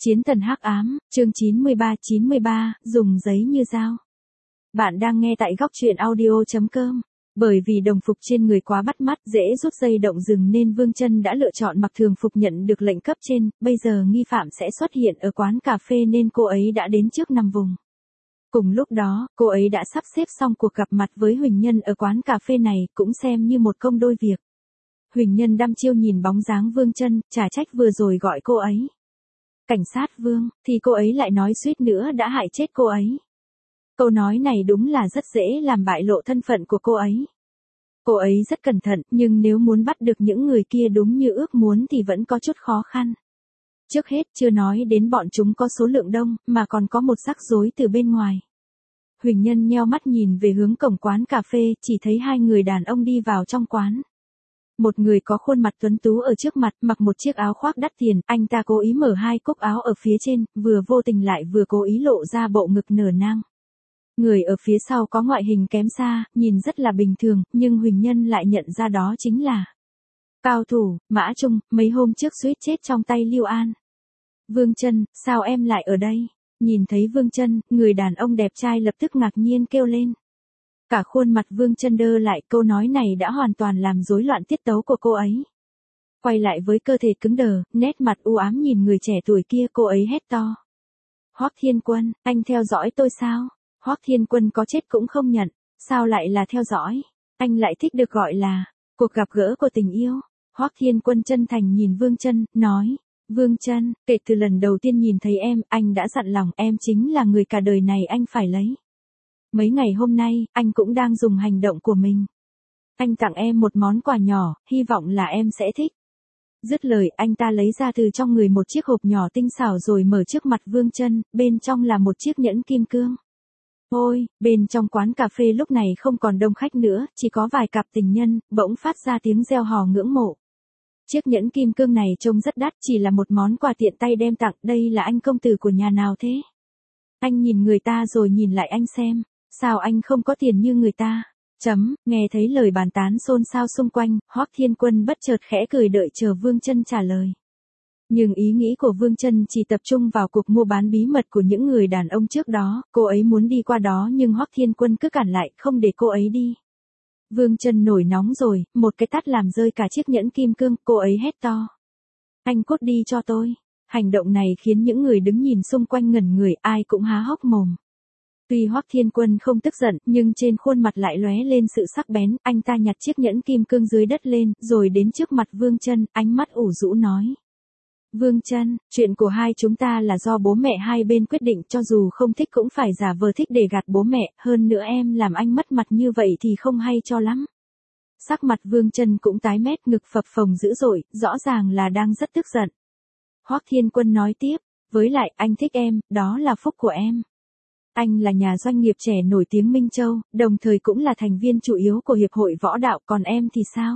Chiến thần hắc ám, chương 93, dùng giấy như dao. Bạn đang nghe tại góc truyện audio.com. Bởi vì đồng phục trên người quá bắt mắt, dễ rút dây động rừng nên Vương Chân đã lựa chọn mặc thường phục nhận được lệnh cấp trên, bây giờ nghi phạm sẽ xuất hiện ở quán cà phê nên cô ấy đã đến trước nằm vùng. Cùng lúc đó, cô ấy đã sắp xếp xong cuộc gặp mặt với Huỳnh Nhân ở quán cà phê này, cũng xem như một công đôi việc. Huỳnh Nhân đăm chiêu nhìn bóng dáng Vương Chân, chả trách vừa rồi gọi cô ấy cảnh sát Vương, thì cô ấy lại nói suýt nữa đã hại chết cô ấy. Câu nói này đúng là rất dễ làm bại lộ thân phận của cô ấy. Cô ấy rất cẩn thận, nhưng nếu muốn bắt được những người kia đúng như ước muốn thì vẫn có chút khó khăn. Trước hết chưa nói đến bọn chúng có số lượng đông, mà còn có một rắc rối từ bên ngoài. Huỳnh Nhân nheo mắt nhìn về hướng cổng quán cà phê, chỉ thấy hai người đàn ông đi vào trong quán. Một người có khuôn mặt tuấn tú ở trước mặt, mặc một chiếc áo khoác đắt tiền, anh ta cố ý mở hai cúc áo ở phía trên, vừa vô tình lại vừa cố ý lộ ra bộ ngực nở nang. Người ở phía sau có ngoại hình kém xa, nhìn rất là bình thường, nhưng Huỳnh Nhân lại nhận ra đó chính là cao thủ, Mã Trung, mấy hôm trước suýt chết trong tay Lưu An. Vương Chân, sao em lại ở đây? Nhìn thấy Vương Chân, người đàn ông đẹp trai lập tức ngạc nhiên kêu lên. Cả khuôn mặt Vương Chân đơ lại, câu nói này đã hoàn toàn làm rối loạn tiết tấu của cô ấy. Quay lại với cơ thể cứng đờ, nét mặt u ám nhìn người trẻ tuổi kia, cô ấy hét to. Hoắc Thiên Quân, anh theo dõi tôi sao? Hoắc Thiên Quân có chết cũng không nhận, sao lại là theo dõi? Anh lại thích được gọi là cuộc gặp gỡ của tình yêu. Hoắc Thiên Quân chân thành nhìn Vương Chân, nói. Vương Chân, kể từ lần đầu tiên nhìn thấy em, anh đã dặn lòng em chính là người cả đời này anh phải lấy. Mấy ngày hôm nay, anh cũng đang dùng hành động của mình. Anh tặng em một món quà nhỏ, hy vọng là em sẽ thích. Dứt lời, anh ta lấy ra từ trong người một chiếc hộp nhỏ tinh xảo rồi mở trước mặt Vương Chân, bên trong là một chiếc nhẫn kim cương. Ôi, bên trong quán cà phê lúc này không còn đông khách nữa, chỉ có vài cặp tình nhân, bỗng phát ra tiếng reo hò ngưỡng mộ. Chiếc nhẫn kim cương này trông rất đắt, chỉ là một món quà tiện tay đem tặng, đây là anh công tử của nhà nào thế? Anh nhìn người ta rồi nhìn lại anh xem. Sao anh không có tiền như người ta? Nghe thấy lời bàn tán xôn xao xung quanh, Hoắc Thiên Quân bất chợt khẽ cười đợi chờ Vương Chân trả lời. Nhưng ý nghĩ của Vương Chân chỉ tập trung vào cuộc mua bán bí mật của những người đàn ông trước đó, cô ấy muốn đi qua đó nhưng Hoắc Thiên Quân cứ cản lại, không để cô ấy đi. Vương Chân nổi nóng rồi, một cái tát làm rơi cả chiếc nhẫn kim cương, cô ấy hét to. Anh cút đi cho tôi. Hành động này khiến những người đứng nhìn xung quanh ngẩn người, ai cũng há hốc mồm. Tuy Hoắc Thiên Quân không tức giận, nhưng trên khuôn mặt lại lóe lên sự sắc bén, anh ta nhặt chiếc nhẫn kim cương dưới đất lên, rồi đến trước mặt Vương Chân, ánh mắt ủ rũ nói. Vương Chân, chuyện của hai chúng ta là do bố mẹ hai bên quyết định, cho dù không thích cũng phải giả vờ thích để gạt bố mẹ, hơn nữa em làm anh mất mặt như vậy thì không hay cho lắm. Sắc mặt Vương Chân cũng tái mét, ngực phập phồng dữ dội, rõ ràng là đang rất tức giận. Hoắc Thiên Quân nói tiếp, với lại anh thích em, đó là phúc của em. Anh là nhà doanh nghiệp trẻ nổi tiếng Minh Châu, đồng thời cũng là thành viên chủ yếu của Hiệp hội Võ đạo, còn em thì sao?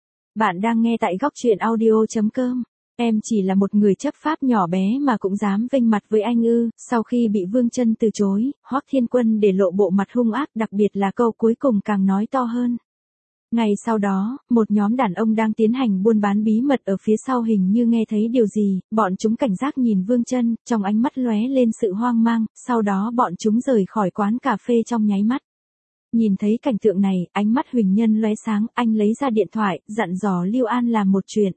Bạn đang nghe tại góc truyện audio.com. Em chỉ là một người chấp pháp nhỏ bé mà cũng dám vênh mặt với anh ư? Sau khi bị Vương Chân từ chối, Hoắc Thiên Quân để lộ bộ mặt hung ác, đặc biệt là câu cuối cùng càng nói to hơn. Ngày sau đó, một nhóm đàn ông đang tiến hành buôn bán bí mật ở phía sau hình như nghe thấy điều gì, bọn chúng cảnh giác nhìn Vương Chân, trong ánh mắt lóe lên sự hoang mang, sau đó bọn chúng rời khỏi quán cà phê trong nháy mắt. Nhìn thấy cảnh tượng này, ánh mắt Huỳnh Nhân lóe sáng, anh lấy ra điện thoại, dặn dò Lưu An làm một chuyện.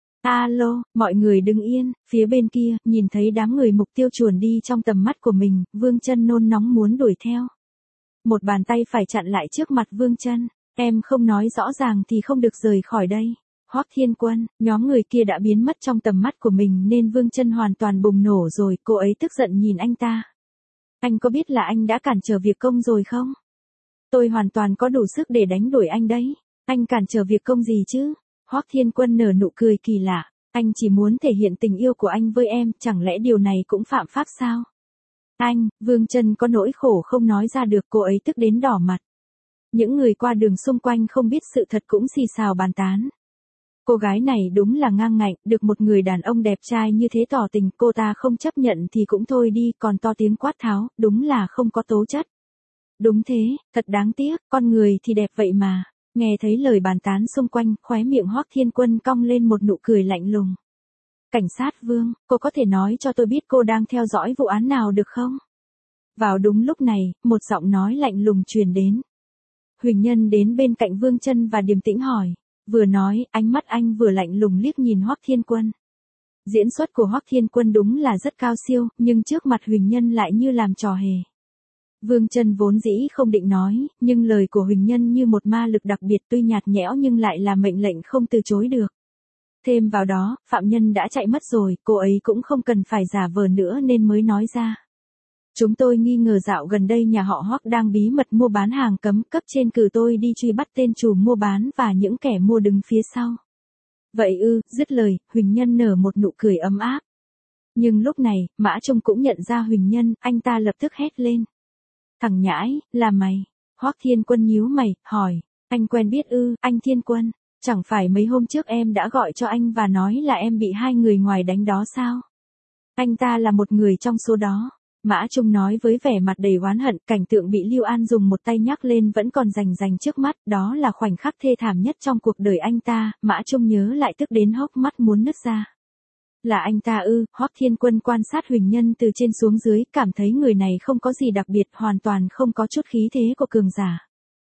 Alo, mọi người đứng yên, phía bên kia, nhìn thấy đám người mục tiêu chuồn đi trong tầm mắt của mình, Vương Chân nôn nóng muốn đuổi theo. Một bàn tay phải chặn lại trước mặt Vương Chân. Em không nói rõ ràng thì không được rời khỏi đây. Hoắc Thiên Quân, nhóm người kia đã biến mất trong tầm mắt của mình nên Vương Chân hoàn toàn bùng nổ rồi, cô ấy tức giận nhìn anh ta. Anh có biết là anh đã cản trở việc công rồi không? Tôi hoàn toàn có đủ sức để đánh đuổi anh đấy. Anh cản trở việc công gì chứ? Hoắc Thiên Quân nở nụ cười kỳ lạ. Anh chỉ muốn thể hiện tình yêu của anh với em, chẳng lẽ điều này cũng phạm pháp sao? Anh, Vương Chân có nỗi khổ không nói ra được, cô ấy tức đến đỏ mặt. Những người qua đường xung quanh không biết sự thật cũng xì xào bàn tán. Cô gái này đúng là ngang ngạnh, được một người đàn ông đẹp trai như thế tỏ tình, cô ta không chấp nhận thì cũng thôi đi, còn to tiếng quát tháo, đúng là không có tố chất. Đúng thế, thật đáng tiếc, con người thì đẹp vậy mà. Nghe thấy lời bàn tán xung quanh, khóe miệng Hoắc Thiên Quân cong lên một nụ cười lạnh lùng. Cảnh sát Vương, cô có thể nói cho tôi biết cô đang theo dõi vụ án nào được không? Vào đúng lúc này, một giọng nói lạnh lùng truyền đến. Huỳnh Nhân đến bên cạnh Vương Chân và điềm tĩnh hỏi. Vừa nói, ánh mắt anh vừa lạnh lùng liếc nhìn Hoắc Thiên Quân. Diễn xuất của Hoắc Thiên Quân đúng là rất cao siêu, nhưng trước mặt Huỳnh Nhân lại như làm trò hề. Vương Chân vốn dĩ không định nói, nhưng lời của Huỳnh Nhân như một ma lực đặc biệt tuy nhạt nhẽo nhưng lại là mệnh lệnh không từ chối được. Thêm vào đó, phạm nhân đã chạy mất rồi, cô ấy cũng không cần phải giả vờ nữa nên mới nói ra. Chúng tôi nghi ngờ dạo gần đây nhà họ Hoắc đang bí mật mua bán hàng cấm, cấp trên cử tôi đi truy bắt tên chủ mua bán và những kẻ mua đứng phía sau. Vậy ư, dứt lời, Huỳnh Nhân nở một nụ cười ấm áp. Nhưng lúc này, Mã Trung cũng nhận ra Huỳnh Nhân, anh ta lập tức hét lên. Thằng nhãi, là mày. Hoắc Thiên Quân nhíu mày, hỏi. Anh quen biết ư, anh Thiên Quân. Chẳng phải mấy hôm trước em đã gọi cho anh và nói là em bị hai người ngoài đánh đó sao? Anh ta là một người trong số đó. Mã Trung nói với vẻ mặt đầy oán hận, cảnh tượng bị Lưu An dùng một tay nhắc lên vẫn còn rành rành trước mắt, đó là khoảnh khắc thê thảm nhất trong cuộc đời anh ta, Mã Trung nhớ lại tức đến hốc mắt muốn nứt ra. Là anh ta ư? Hoắc Thiên Quân quan sát Huỳnh Nhân từ trên xuống dưới, cảm thấy người này không có gì đặc biệt, hoàn toàn không có chút khí thế của cường giả.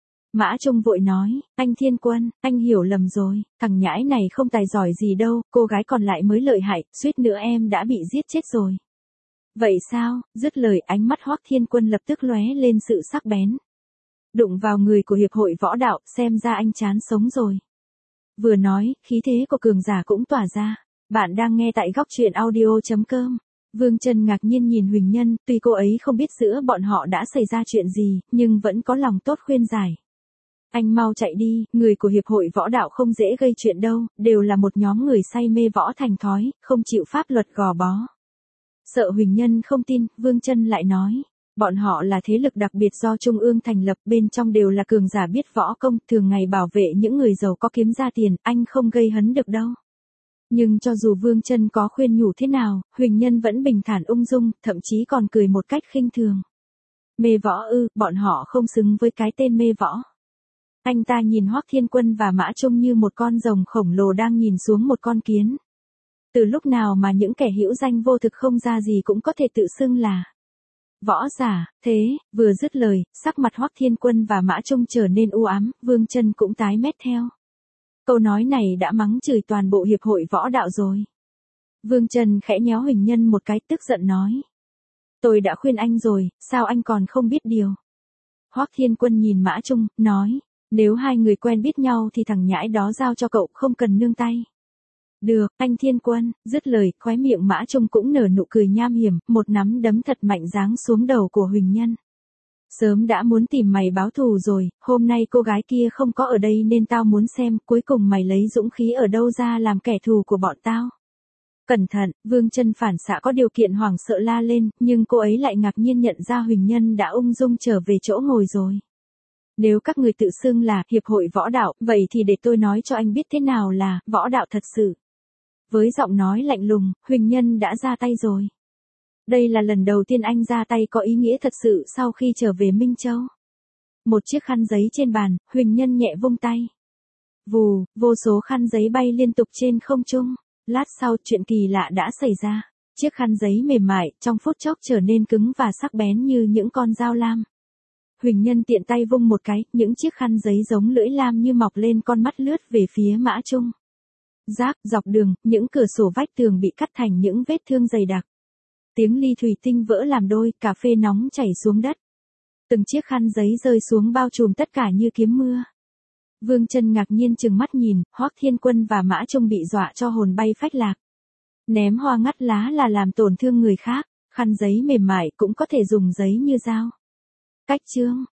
Mã Trung vội nói, anh Thiên Quân, anh hiểu lầm rồi, thằng nhãi này không tài giỏi gì đâu, cô gái còn lại mới lợi hại, suýt nữa em đã bị giết chết rồi. Vậy sao? Dứt lời, ánh mắt Hoắc Thiên Quân lập tức lóe lên sự sắc bén. Đụng vào người của hiệp hội võ đạo, xem ra anh chán sống rồi. Vừa nói, khí thế của cường giả cũng tỏa ra. Bạn đang nghe tại góc truyện audio.com. Vương Chân ngạc nhiên nhìn Huỳnh Nhân, tuy cô ấy không biết giữa bọn họ đã xảy ra chuyện gì, nhưng vẫn có lòng tốt khuyên giải. Anh mau chạy đi, người của hiệp hội võ đạo không dễ gây chuyện đâu, đều là một nhóm người say mê võ thành thói, không chịu pháp luật gò bó. Sợ Huỳnh Nhân không tin, Vương Chân lại nói. Bọn họ là thế lực đặc biệt do Trung ương thành lập, bên trong đều là cường giả biết võ công, thường ngày bảo vệ những người giàu có kiếm ra tiền, anh không gây hấn được đâu. Nhưng cho dù Vương Chân có khuyên nhủ thế nào, Huỳnh Nhân vẫn bình thản ung dung, thậm chí còn cười một cách khinh thường. Mê võ ư, bọn họ không xứng với cái tên mê võ. Anh ta nhìn Hoắc Thiên Quân và Mã Trung như một con rồng khổng lồ đang nhìn xuống một con kiến. Từ lúc nào mà những kẻ hữu danh vô thực không ra gì cũng có thể tự xưng là võ giả, thế, vừa dứt lời, sắc mặt Hoắc Thiên Quân và Mã Trung trở nên u ám, Vương Chân cũng tái mét theo. Câu nói này đã mắng chửi toàn bộ hiệp hội võ đạo rồi. Vương Chân khẽ nhéo Huỳnh Nhân một cái, tức giận nói. Tôi đã khuyên anh rồi, sao anh còn không biết điều? Hoắc Thiên Quân nhìn Mã Trung, nói, nếu hai người quen biết nhau thì thằng nhãi đó giao cho cậu, không cần nương tay. Được, anh Thiên Quân, dứt lời, khóe miệng Mã Trung cũng nở nụ cười nham hiểm, một nắm đấm thật mạnh giáng xuống đầu của Huỳnh Nhân. Sớm đã muốn tìm mày báo thù rồi, hôm nay cô gái kia không có ở đây nên tao muốn xem cuối cùng mày lấy dũng khí ở đâu ra làm kẻ thù của bọn tao. Cẩn thận, Vương Chân phản xạ có điều kiện hoảng sợ la lên, nhưng cô ấy lại ngạc nhiên nhận ra Huỳnh Nhân đã ung dung trở về chỗ ngồi rồi. Nếu các người tự xưng là hiệp hội võ đạo, vậy thì để tôi nói cho anh biết thế nào là võ đạo thật sự. Với giọng nói lạnh lùng, Huỳnh Nhân đã ra tay rồi. Đây là lần đầu tiên anh ra tay có ý nghĩa thật sự sau khi trở về Minh Châu. Một chiếc khăn giấy trên bàn, Huỳnh Nhân nhẹ vung tay. Vù, vô số khăn giấy bay liên tục trên không trung. Lát sau, chuyện kỳ lạ đã xảy ra. Chiếc khăn giấy mềm mại, trong phút chốc trở nên cứng và sắc bén như những con dao lam. Huỳnh Nhân tiện tay vung một cái, những chiếc khăn giấy giống lưỡi lam như mọc lên con mắt lướt về phía Mã Trung. Rác, dọc đường, những cửa sổ vách tường bị cắt thành những vết thương dày đặc. Tiếng ly thủy tinh vỡ làm đôi, cà phê nóng chảy xuống đất. Từng chiếc khăn giấy rơi xuống bao trùm tất cả như kiếm mưa. Vương Chân ngạc nhiên trừng mắt nhìn, Hoắc Thiên Quân và Mã Trung bị dọa cho hồn bay phách lạc. Ném hoa ngắt lá là làm tổn thương người khác, khăn giấy mềm mại cũng có thể dùng giấy như dao. Cách chương